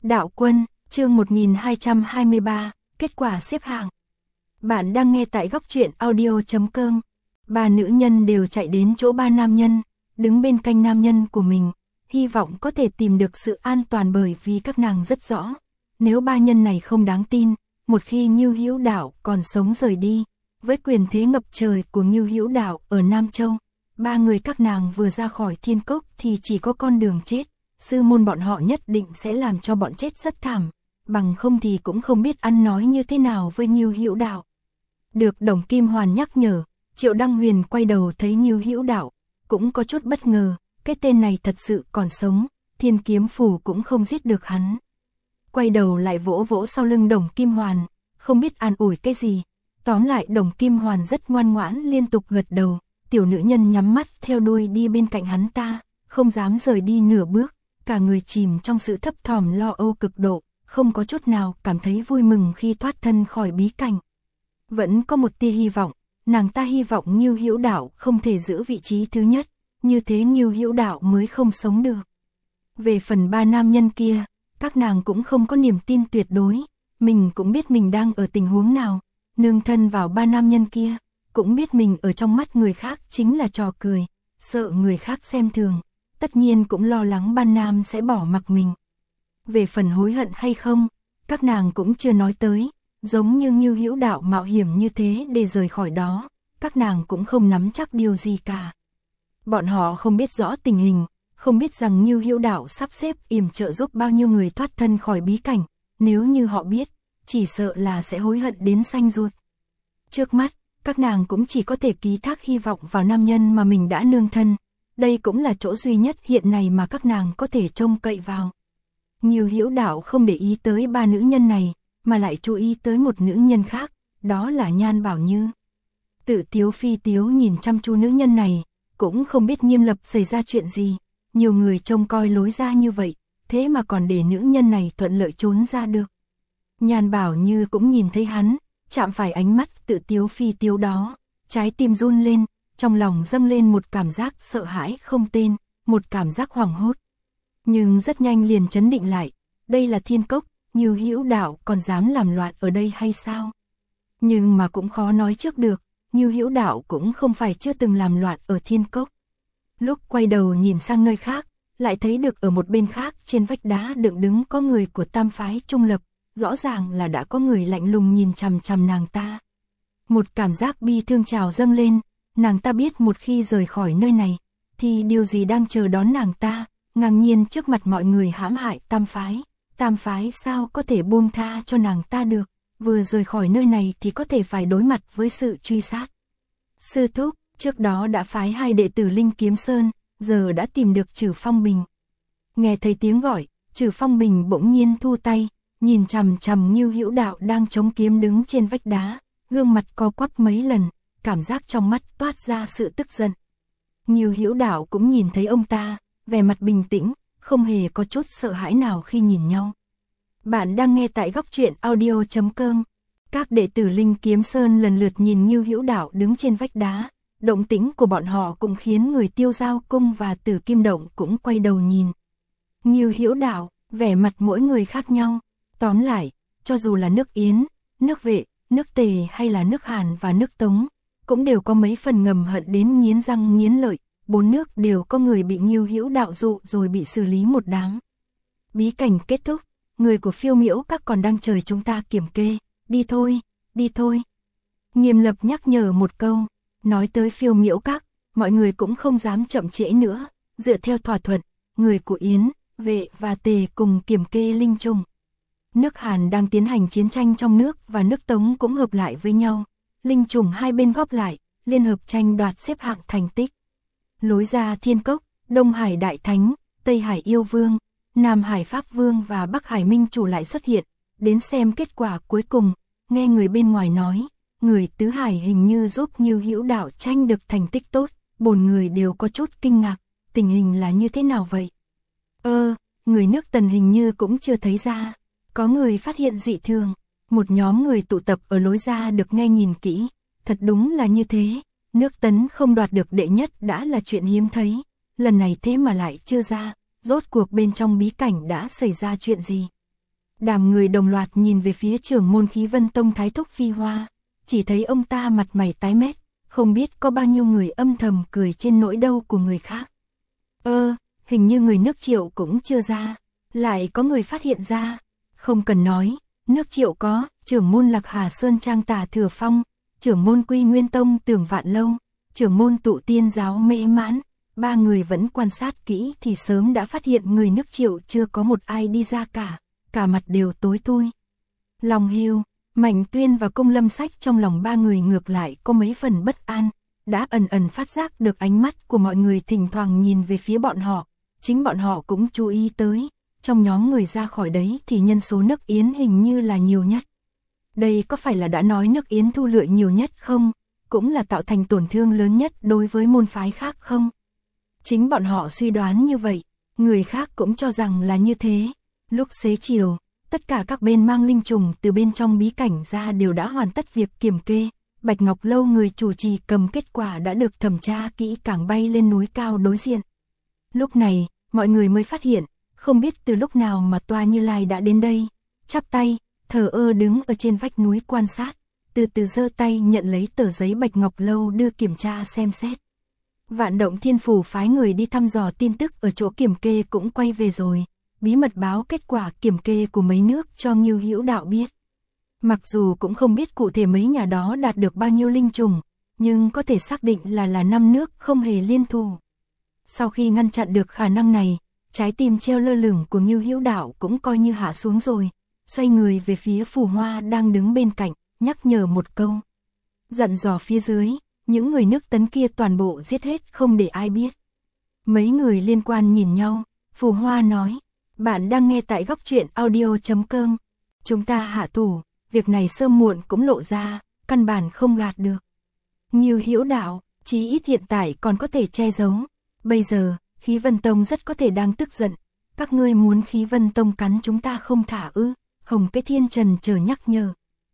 Đạo Quân, chương 1223, kết quả xếp hạng. Bạn đang nghe tại góc truyện audio.com. Ba nữ nhân đều chạy đến chỗ ba nam nhân, đứng bên cạnh nam nhân của mình, hy vọng có thể tìm được sự an toàn bởi vì các nàng rất rõ. Nếu ba nhân này không đáng tin, một khi Ngưu Hữu Đạo còn sống rời đi, với quyền thế ngập trời của Ngưu Hữu Đạo ở Nam Châu, ba người các nàng vừa ra khỏi thiên cốc thì chỉ có con đường chết. Sư môn bọn họ nhất định sẽ làm cho bọn chết rất thảm, bằng không thì cũng không biết ăn nói như thế nào với Ngưu Hữu Đạo. Được Đồng Kim Hoàn nhắc nhở, Triệu Đăng Huyền quay đầu thấy Ngưu Hữu Đạo, cũng có chút bất ngờ, cái tên này thật sự còn sống, Thiên Kiếm Phủ cũng không giết được hắn. Quay đầu lại vỗ vỗ sau lưng Đồng Kim Hoàn, không biết an ủi cái gì, tóm lại Đồng Kim Hoàn rất ngoan ngoãn liên tục gật đầu, tiểu nữ nhân nhắm mắt theo đuôi đi bên cạnh hắn ta, không dám rời đi nửa bước. Cả người chìm trong sự thấp thỏm lo âu cực độ, không có chút nào cảm thấy vui mừng khi thoát thân khỏi bí cảnh. Vẫn có một tia hy vọng, nàng ta hy vọng Ngưu Hữu Đạo không thể giữ vị trí thứ nhất, như thế Ngưu Hữu Đạo mới không sống được. Về phần ba nam nhân kia, các nàng cũng không có niềm tin tuyệt đối, mình cũng biết mình đang ở tình huống nào, nương thân vào ba nam nhân kia, cũng biết mình ở trong mắt người khác chính là trò cười, sợ người khác xem thường. Tất nhiên cũng lo lắng ban nam sẽ bỏ mặc mình. Về phần hối hận hay không, các nàng cũng chưa nói tới, giống như Ngưu Hữu Đạo mạo hiểm như thế để rời khỏi đó, các nàng cũng không nắm chắc điều gì cả. Bọn họ không biết rõ tình hình, không biết rằng Ngưu Hữu Đạo sắp xếp yểm trợ giúp bao nhiêu người thoát thân khỏi bí cảnh, nếu như họ biết, chỉ sợ là sẽ hối hận đến xanh ruột. Trước mắt, các nàng cũng chỉ có thể ký thác hy vọng vào nam nhân mà mình đã nương thân. Đây cũng là chỗ duy nhất hiện nay mà các nàng có thể trông cậy vào. Ngưu Hữu Đạo không để ý tới ba nữ nhân này, mà lại chú ý tới một nữ nhân khác, đó là Nhan Bảo Như. Tự tiếu phi tiếu nhìn chăm chú nữ nhân này, cũng không biết Nghiêm Lập xảy ra chuyện gì, nhiều người trông coi lối ra như vậy, thế mà còn để nữ nhân này thuận lợi trốn ra được. Nhan Bảo Như cũng nhìn thấy hắn, chạm phải ánh mắt tự tiếu phi tiếu đó, trái tim run lên. Trong lòng dâng lên một cảm giác sợ hãi không tên, một cảm giác hoảng hốt. Nhưng rất nhanh liền trấn định lại, đây là thiên cốc, Ngưu Hữu Đạo còn dám làm loạn ở đây hay sao? Nhưng mà cũng khó nói trước được, Ngưu Hữu Đạo cũng không phải chưa từng làm loạn ở thiên cốc. Lúc quay đầu nhìn sang nơi khác, lại thấy được ở một bên khác trên vách đá dựng đứng có người của tam phái trung lập, rõ ràng là đã có người lạnh lùng nhìn chằm chằm nàng ta. Một cảm giác bi thương trào dâng lên. Nàng ta biết một khi rời khỏi nơi này, thì điều gì đang chờ đón nàng ta, ngang nhiên trước mặt mọi người hãm hại tam phái sao có thể buông tha cho nàng ta được, vừa rời khỏi nơi này thì có thể phải đối mặt với sự truy sát. Sư thúc, trước đó đã phái hai đệ tử Linh Kiếm Sơn, giờ đã tìm được Trử Phong Bình. Nghe thấy tiếng gọi, Trử Phong Bình bỗng nhiên thu tay, nhìn chằm chằm Ngưu Hữu Đạo đang chống kiếm đứng trên vách đá, gương mặt co quắp mấy lần. Cảm giác trong mắt toát ra sự tức giận. Ngưu Hữu Đạo cũng nhìn thấy ông ta, vẻ mặt bình tĩnh, không hề có chút sợ hãi nào khi nhìn nhau. Bạn đang nghe tại góc truyện audio.com. Các đệ tử Linh Kiếm Sơn lần lượt nhìn Ngưu Hữu Đạo đứng trên vách đá, động tĩnh của bọn họ cũng khiến người Tiêu Giao Cung và Tử Kim Động cũng quay đầu nhìn. Ngưu Hữu Đạo, vẻ mặt mỗi người khác nhau, tóm lại, cho dù là nước Yến, nước Vệ, nước Tề hay là nước Hàn và nước Tống, cũng đều có mấy phần ngầm hận đến nghiến răng nghiến lợi, bốn nước đều có người bị Ngưu Hữu Đạo dụ rồi bị xử lý một đám. Bí cảnh kết thúc, người của Phiêu Miễu Các còn đang chờ chúng ta kiểm kê, đi thôi, đi thôi. Nghiêm Lập nhắc nhở một câu, nói tới Phiêu Miễu Các, mọi người cũng không dám chậm trễ nữa, dựa theo thỏa thuận, người của Yến, Vệ và Tề cùng kiểm kê linh trùng. Nước Hàn đang tiến hành chiến tranh trong nước và nước Tống cũng hợp lại với nhau. Linh trùng hai bên góp lại, liên hợp tranh đoạt xếp hạng thành tích. Lối ra thiên cốc, Đông Hải Đại Thánh, Tây Hải Yêu Vương, Nam Hải Pháp Vương và Bắc Hải Minh Chủ lại xuất hiện, đến xem kết quả cuối cùng, nghe người bên ngoài nói, người tứ hải hình như giúp Ngưu Hữu Đạo tranh được thành tích tốt, bổn người đều có chút kinh ngạc, tình hình là như thế nào vậy? Người nước Tần hình như cũng chưa thấy ra, có người phát hiện dị thường. Một nhóm người tụ tập ở lối ra được nghe nhìn kỹ, thật đúng là như thế, nước Tấn không đoạt được đệ nhất đã là chuyện hiếm thấy, lần này thế mà lại chưa ra, rốt cuộc bên trong bí cảnh đã xảy ra chuyện gì. Đám người đồng loạt nhìn về phía trưởng môn Khí Vân Tông Thái Thúc Phi Hoa, chỉ thấy ông ta mặt mày tái mét, không biết có bao nhiêu người âm thầm cười trên nỗi đau của người khác. Hình như người nước Triệu cũng chưa ra, lại có người phát hiện ra. Không cần nói, nước Triệu có, trưởng môn Lạc Hà Sơn Trang Tả Thừa Phong, trưởng môn Quy Nguyên Tông Tưởng Vạn Lâu, trưởng môn Tụ Tiên Giáo Mễ Mãn, ba người vẫn quan sát kỹ thì sớm đã phát hiện người nước Triệu chưa có một ai đi ra cả mặt đều tối thui. Lòng Hiêu, Mạnh Tuyên và Cung Lâm Sách trong lòng ba người ngược lại có mấy phần bất an, đã ẩn ẩn phát giác được ánh mắt của mọi người thỉnh thoảng nhìn về phía bọn họ, chính bọn họ cũng chú ý tới, trong nhóm người ra khỏi đấy thì nhân số nước Yến hình như là nhiều nhất. Đây có phải là đã nói nước Yến thu lợi nhiều nhất không? Cũng là tạo thành tổn thương lớn nhất đối với môn phái khác không? Chính bọn họ suy đoán như vậy, người khác cũng cho rằng là như thế. Lúc xế chiều, tất cả các bên mang linh trùng từ bên trong bí cảnh ra đều đã hoàn tất việc kiểm kê. Bạch Ngọc Lâu người chủ trì cầm kết quả đã được thẩm tra kỹ càng bay lên núi cao đối diện. Lúc này, mọi người mới phát hiện, không biết từ lúc nào mà Toa Như Lai đã đến đây, chắp tay, thờ ơ đứng ở trên vách núi quan sát, từ từ giơ tay nhận lấy tờ giấy Bạch Ngọc Lâu đưa kiểm tra xem xét. Vạn Động Thiên Phủ phái người đi thăm dò tin tức ở chỗ kiểm kê cũng quay về rồi, bí mật báo kết quả kiểm kê của mấy nước cho Ngưu Hữu Đạo biết. Mặc dù cũng không biết cụ thể mấy nhà đó đạt được bao nhiêu linh trùng, nhưng có thể xác định là 5 nước không hề liên thù. Sau khi ngăn chặn được khả năng này, trái tim treo lơ lửng của Ngưu Hữu Đạo cũng coi như hạ xuống rồi, xoay người về phía Phù Hoa đang đứng bên cạnh, nhắc nhở một câu. Dặn dò phía dưới, những người nước Tấn kia toàn bộ giết hết không để ai biết. Mấy người liên quan nhìn nhau, Phù Hoa nói, bạn đang nghe tại Góc Truyện Audio.com. Chúng ta hạ thủ, việc này sớm muộn cũng lộ ra, căn bản không gạt được. Ngưu Hữu Đạo, chí ít hiện tại còn có thể che giấu. Bây giờ, Khí Vân Tông rất có thể đang tức giận. Các ngươi muốn Khí Vân Tông cắn chúng ta không thả ư? Hồng Cái Thiên trần chờ nhắc nhở.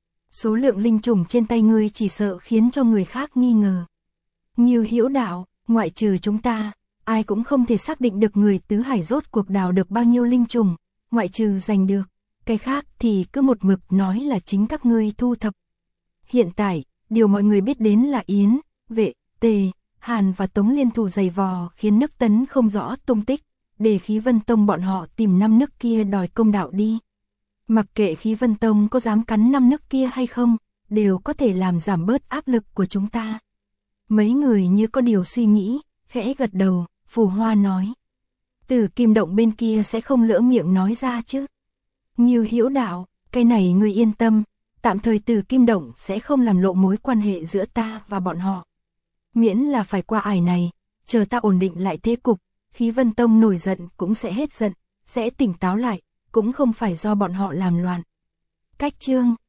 Số lượng linh trùng trên tay ngươi chỉ sợ khiến cho người khác nghi ngờ. Ngưu Hữu Đạo, ngoại trừ chúng ta, ai cũng không thể xác định được người tứ hải rốt cuộc đào được bao nhiêu linh trùng, ngoại trừ giành được. Cái khác thì cứ một mực nói là chính các ngươi thu thập. Hiện tại, điều mọi người biết đến là Yến, Vệ, Tề, Hàn và Tống liên thủ giày vò khiến nước Tấn không rõ tung tích, để Khí Vân Tông bọn họ tìm 5 nước kia đòi công đạo đi. Mặc kệ Khí Vân Tông có dám cắn 5 nước kia hay không, đều có thể làm giảm bớt áp lực của chúng ta. Mấy người như có điều suy nghĩ, khẽ gật đầu, Phù Hoa nói. Tử Kim Động bên kia sẽ không lỡ miệng nói ra chứ. Ngưu Hữu Đạo, cái này ngươi yên tâm, tạm thời Tử Kim Động sẽ không làm lộ mối quan hệ giữa ta và bọn họ. Miễn là phải qua ải này, chờ ta ổn định lại thế cục, Khí Vân Tông nổi giận cũng sẽ hết giận, sẽ tỉnh táo lại, cũng không phải do bọn họ làm loạn. Cách chương